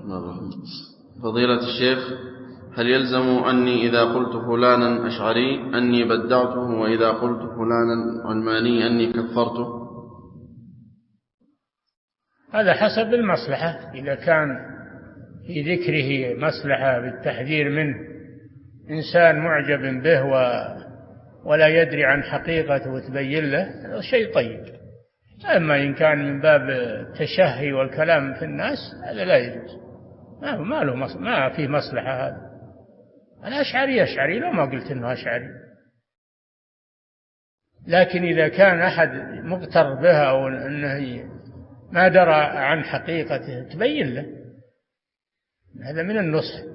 فضيلة الشيخ، هل يلزم أني إذا قلت فلانا أشعري أني بدعته، وإذا قلت فلانا علماني أني كفرته؟ هذا حسب المصلحة. إذا كان في ذكره مصلحة بالتحذير منه، إنسان معجب به ولا يدري عن حقيقته وتبين له، هذا شيء طيب. أما إن كان من باب التشهي والكلام في الناس، هذا لا يجوز، ما فيه مصلحة. هذا أنا أشعري لو ما قلت إنه أشعري. لكن إذا كان أحد مغتر بها أو أنه ما درى عن حقيقته، تبين له، هذا من النصح.